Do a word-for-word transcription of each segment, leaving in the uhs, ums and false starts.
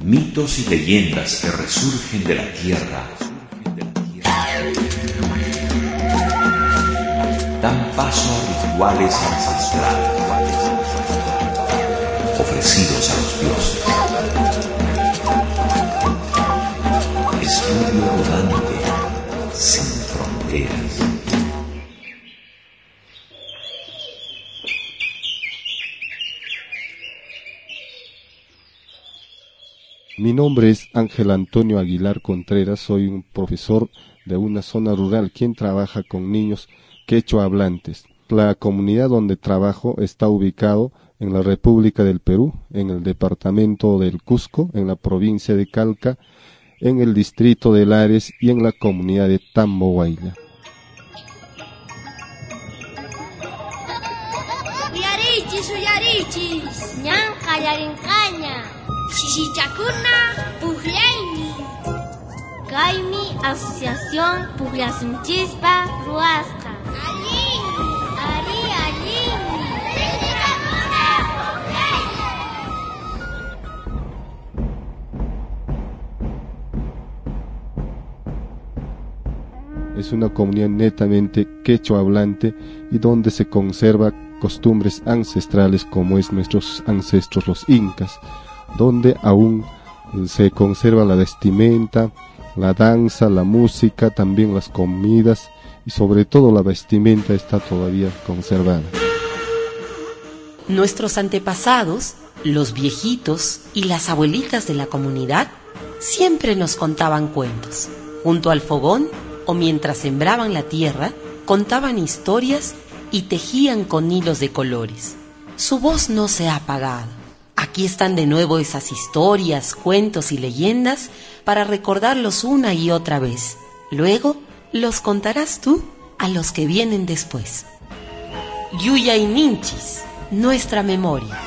Mitos y leyendas que resurgen de la tierra dan paso a rituales ancestrales ofrecidos a los dioses. Estudio rodante sin fronteras. Mi nombre es Ángel Antonio Aguilar Contreras, soy un profesor de una zona rural quien trabaja con niños quechua hablantes. La comunidad donde trabajo está ubicado en la República del Perú, en el departamento del Cusco, en la provincia de Calca, en el distrito de Lares y en la comunidad de Tambo Huayla. Uyarichis, uyarichis, ñanqa yarinqaña, shishichakuna puqllaymi. Kaymi asociación Puqllasunchispa ruwasqa. Allin, ari allin. Shishichakuna puqllaymi. Es una comunidad netamente quechua hablante y donde se conserva costumbres ancestrales como es nuestros ancestros los incas, donde aún se conserva la vestimenta, la danza, la música, también las comidas y sobre todo la vestimenta está todavía conservada. Nuestros antepasados, los viejitos y las abuelitas de la comunidad siempre nos contaban cuentos. Junto al fogón o mientras sembraban la tierra, contaban historias y tejían con hilos de colores. Su voz no se ha apagado. Aquí están de nuevo esas historias, cuentos y leyendas para recordarlos una y otra vez. Luego los contarás tú a los que vienen después. Yuyayninchis, nuestra memoria.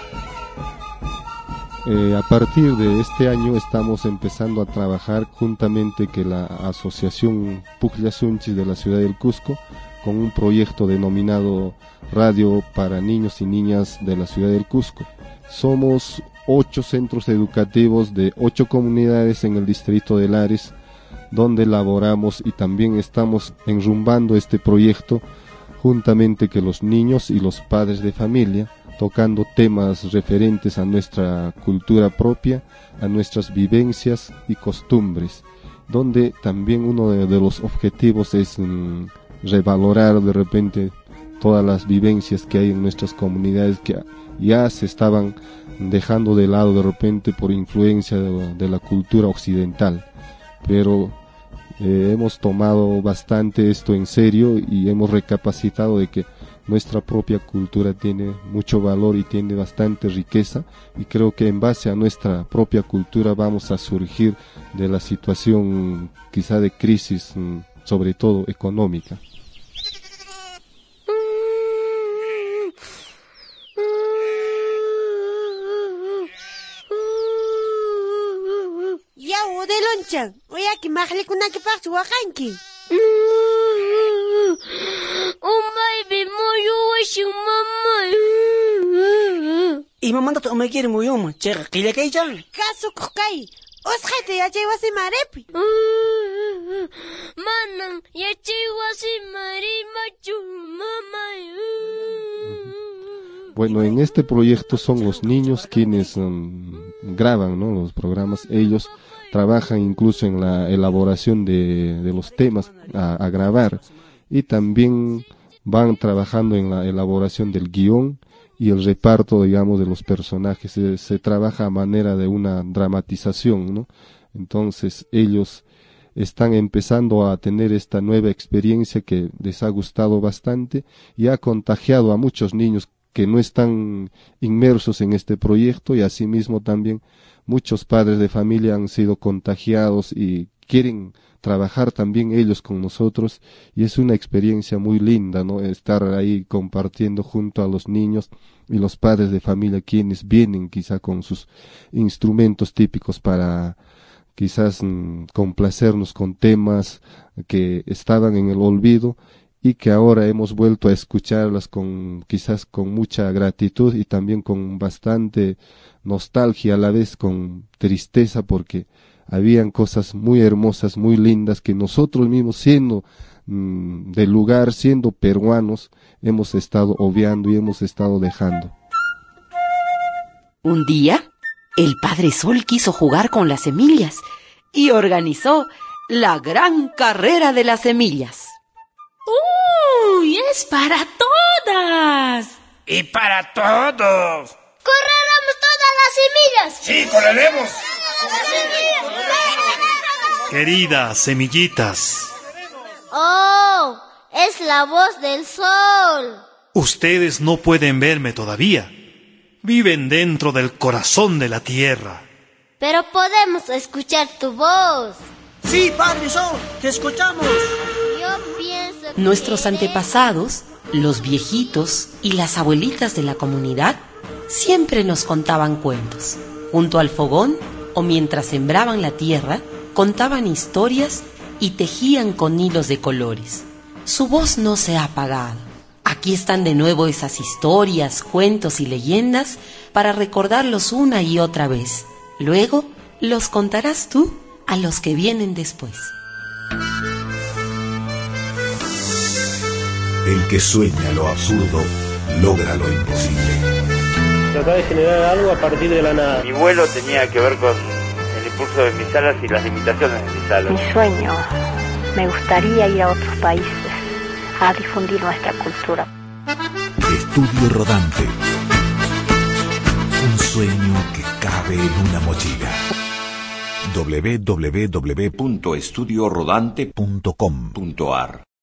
Eh, a partir de este año estamos empezando a trabajar juntamente con la Asociación Puqllasunchis de la ciudad del Cusco con un proyecto denominado Radio para Niños y Niñas de la ciudad del Cusco. Somos ocho centros educativos de ocho comunidades en el distrito de Lares, donde laboramos y también estamos enrumbando este proyecto juntamente con los niños y los padres de familia, tocando temas referentes a nuestra cultura propia, a nuestras vivencias y costumbres, donde también uno de, de los objetivos es mm, revalorar de repente todas las vivencias que hay en nuestras comunidades que ya se estaban dejando de lado de repente por influencia de, de la cultura occidental, pero eh, hemos tomado bastante esto en serio y hemos recapacitado de que nuestra propia cultura tiene mucho valor y tiene bastante riqueza, y creo que en base a nuestra propia cultura vamos a surgir de la situación quizá de crisis, sobre todo económica. Oyaki mahlikunakipaqchu waqanki. Umaypi muyuwashin mamay. Imamantata umaykiri muyuma, chayqa qillakaychan. Kasukuq kay, usqhayta yachay wasimarepi. Manan yachay wasimarimachu mamay. Bueno, en este proyecto son los niños quienes um, graban, ¿no?, los programas. Ellos trabajan incluso en la elaboración de, de los temas a, a grabar, y también van trabajando en la elaboración del guión y el reparto, digamos, de los personajes. Se, se trabaja a manera de una dramatización, ¿no? Entonces ellos están empezando a tener esta nueva experiencia que les ha gustado bastante y ha contagiado a muchos niños que no están inmersos en este proyecto, y asimismo también muchos padres de familia han sido contagiados y quieren trabajar también ellos con nosotros, y es una experiencia muy linda, ¿no?, estar ahí compartiendo junto a los niños y los padres de familia quienes vienen quizá con sus instrumentos típicos para quizás mmm, complacernos con temas que estaban en el olvido y que ahora hemos vuelto a escucharlas con quizás con mucha gratitud y también con bastante nostalgia a la vez con tristeza, porque habían cosas muy hermosas, muy lindas, que nosotros mismos, siendo mmm, del lugar, siendo peruanos, hemos estado obviando y hemos estado dejando. Un día, el Padre Sol quiso jugar con las semillas y organizó la gran carrera de las semillas. ¡Uy! ¡Es para todas! ¡Y para todos! ¡Correremos todas las semillas! ¡Sí, correremos! Queridas semillitas, ¡Oh! ¡Es la voz del sol! ustedes no pueden verme todavía. Viven dentro del corazón de la tierra. Pero podemos escuchar tu voz. Sí, Padre Sol, te escuchamos. Yo pienso que Nuestros eres- antepasados, los viejitos y las abuelitas de la comunidad, siempre nos contaban cuentos. Junto al fogón o mientras sembraban la tierra, contaban historias y tejían con hilos de colores. Su voz no se ha apagado. Aquí están de nuevo esas historias, cuentos y leyendas para recordarlos una y otra vez. Luego los contarás tú a los que vienen después. El que sueña lo absurdo logra lo imposible. Tratar de generar algo a partir de la nada. Mi vuelo tenía que ver con el impulso de mis alas y las limitaciones de mis alas. Mi sueño, me gustaría ir a otros países a difundir nuestra cultura. Estudio Rodante. Un sueño que cabe en una mochila. doble u doble u doble u punto estudio rodante punto com punto a r